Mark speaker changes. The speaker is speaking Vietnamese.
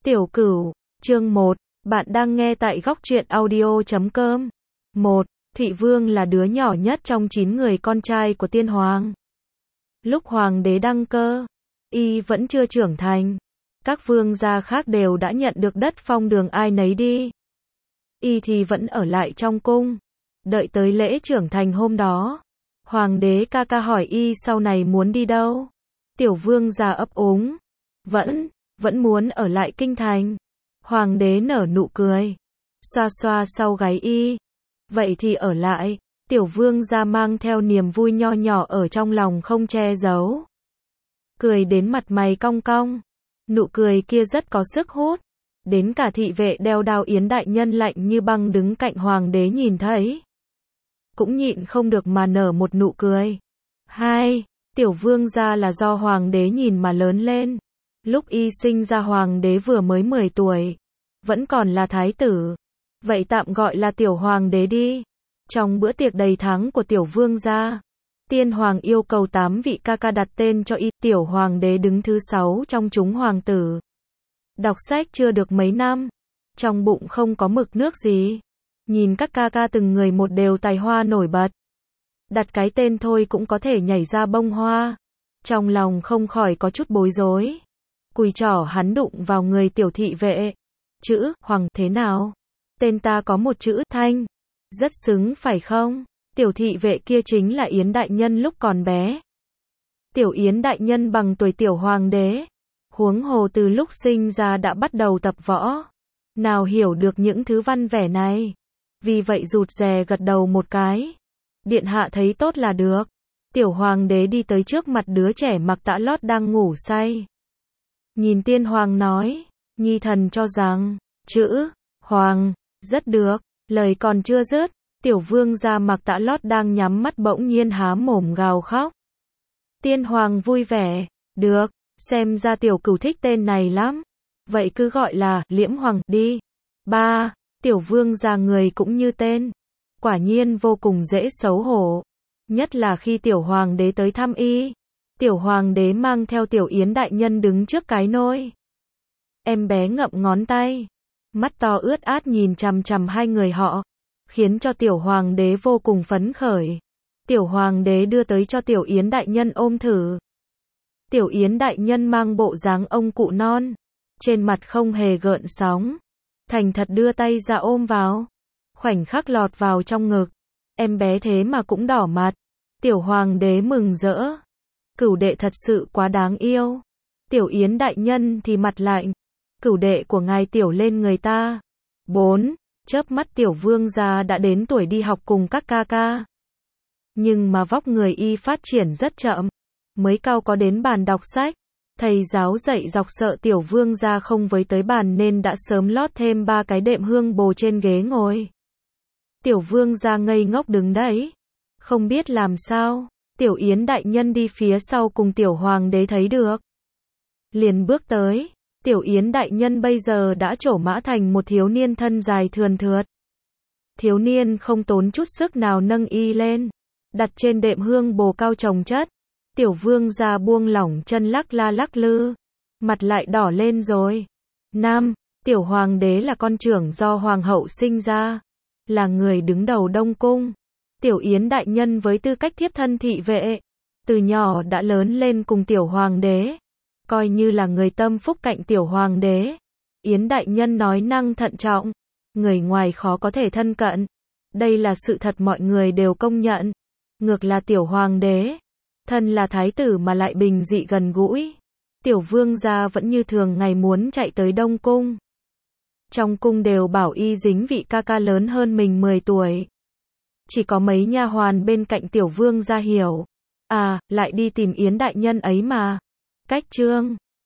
Speaker 1: Tiểu Cửu, chương 1, bạn đang nghe tại góc truyện audio.com. 1. Thụy Vương là đứa nhỏ nhất trong 9 người con trai của tiên hoàng. Lúc hoàng đế đăng cơ, y vẫn chưa trưởng thành. Các vương gia khác đều đã nhận được đất phong đường ai nấy đi. Y thì vẫn ở lại trong cung. Đợi tới lễ trưởng thành hôm đó, hoàng đế ca ca hỏi y sau này muốn đi đâu. Tiểu vương gia ấp úng. Vẫn muốn ở lại kinh thành. Hoàng đế nở nụ cười, xoa xoa sau gáy y. Vậy thì ở lại. Tiểu vương gia mang theo niềm vui nho nhỏ ở trong lòng không che giấu. Cười đến mặt mày cong cong. Nụ cười kia rất có sức hút. Đến cả thị vệ đeo đao Yến đại nhân lạnh như băng đứng cạnh hoàng đế nhìn thấy, cũng nhịn không được mà nở một nụ cười. Tiểu vương gia là do hoàng đế nhìn mà lớn lên. Lúc y sinh ra hoàng đế vừa mới 10 tuổi, vẫn còn là thái tử. Vậy tạm gọi là tiểu hoàng đế đi. Trong bữa tiệc đầy tháng của tiểu vương gia, tiên hoàng yêu cầu 8 vị ca ca đặt tên cho y. Tiểu hoàng đế đứng thứ 6 trong chúng hoàng tử. Đọc sách chưa được mấy năm, trong bụng không có mực nước gì. Nhìn các ca ca từng người một đều tài hoa nổi bật. Đặt cái tên thôi cũng có thể nhảy ra bông hoa. Trong lòng không khỏi có chút bối rối. Cùi trỏ hắn đụng vào người tiểu thị vệ. Chữ Hoàng thế nào? Tên ta có một chữ Thanh. Rất xứng phải không? Tiểu thị vệ kia chính là Yến đại nhân lúc còn bé. Tiểu Yến đại nhân bằng tuổi tiểu hoàng đế. Huống hồ từ lúc sinh ra đã bắt đầu tập võ. Nào hiểu được những thứ văn vẻ này. Vì vậy rụt rè gật đầu một cái. Điện hạ thấy tốt là được. Tiểu hoàng đế đi tới trước mặt đứa trẻ mặc tã lót đang ngủ say. Nhìn tiên hoàng nói, nhi thần cho rằng, chữ Hoàng, rất được. Lời còn chưa dứt, tiểu vương gia mặc tã lót đang nhắm mắt bỗng nhiên há mồm gào khóc. Tiên hoàng vui vẻ, được, xem ra tiểu cửu thích tên này lắm. Vậy cứ gọi là Liễm Hoàng đi. 3. Tiểu vương gia người cũng như tên. Quả nhiên vô cùng dễ xấu hổ. Nhất là khi tiểu hoàng đế tới thăm y. Tiểu hoàng đế mang theo tiểu Yến đại nhân đứng trước cái nôi. Em bé ngậm ngón tay, mắt to ướt át nhìn chằm chằm hai người họ, khiến cho tiểu hoàng đế vô cùng phấn khởi. Tiểu hoàng đế đưa tới cho tiểu Yến đại nhân ôm thử. Tiểu Yến đại nhân mang bộ dáng ông cụ non, trên mặt không hề gợn sóng, thành thật đưa tay ra ôm vào. Khoảnh khắc lọt vào trong ngực, em bé thế mà cũng đỏ mặt. Tiểu hoàng đế mừng rỡ. Cửu đệ thật sự quá đáng yêu. Tiểu Yến đại nhân thì mặt lạnh. Cửu đệ của ngài tiểu lên người ta. 4. Chớp mắt tiểu vương gia đã đến tuổi đi học cùng các ca ca. Nhưng mà vóc người y phát triển rất chậm. Mới cao có đến bàn đọc sách. Thầy giáo dạy dọc sợ tiểu vương gia không với tới bàn nên đã sớm lót thêm 3 cái đệm hương bồ trên ghế ngồi. Tiểu vương gia ngây ngốc đứng đấy, không biết làm sao. Tiểu Yến đại nhân đi phía sau cùng tiểu hoàng đế thấy được, liền bước tới. Tiểu Yến đại nhân bây giờ đã trổ mã thành một thiếu niên thân dài thườn thượt. Thiếu niên không tốn chút sức nào nâng y lên, đặt trên đệm hương bồ cao chồng chất. Tiểu vương gia buông lỏng chân lắc la lắc lư, mặt lại đỏ lên rồi. 5. Tiểu hoàng đế là con trưởng do hoàng hậu sinh ra, là người đứng đầu Đông cung. Tiểu Yến đại nhân với tư cách thiếp thân thị vệ, từ nhỏ đã lớn lên cùng tiểu hoàng đế, coi như là người tâm phúc cạnh tiểu hoàng đế. Yến đại nhân nói năng thận trọng, người ngoài khó có thể thân cận. Đây là sự thật mọi người đều công nhận. Ngược là tiểu hoàng đế, thân là thái tử mà lại bình dị gần gũi. Tiểu vương gia vẫn như thường ngày muốn chạy tới Đông cung. Trong cung đều bảo y dính vị ca ca lớn hơn mình 10 tuổi. Chỉ có mấy nha hoàn bên cạnh tiểu vương gia hiểu. À, lại đi tìm Yến đại nhân ấy mà. Cách chương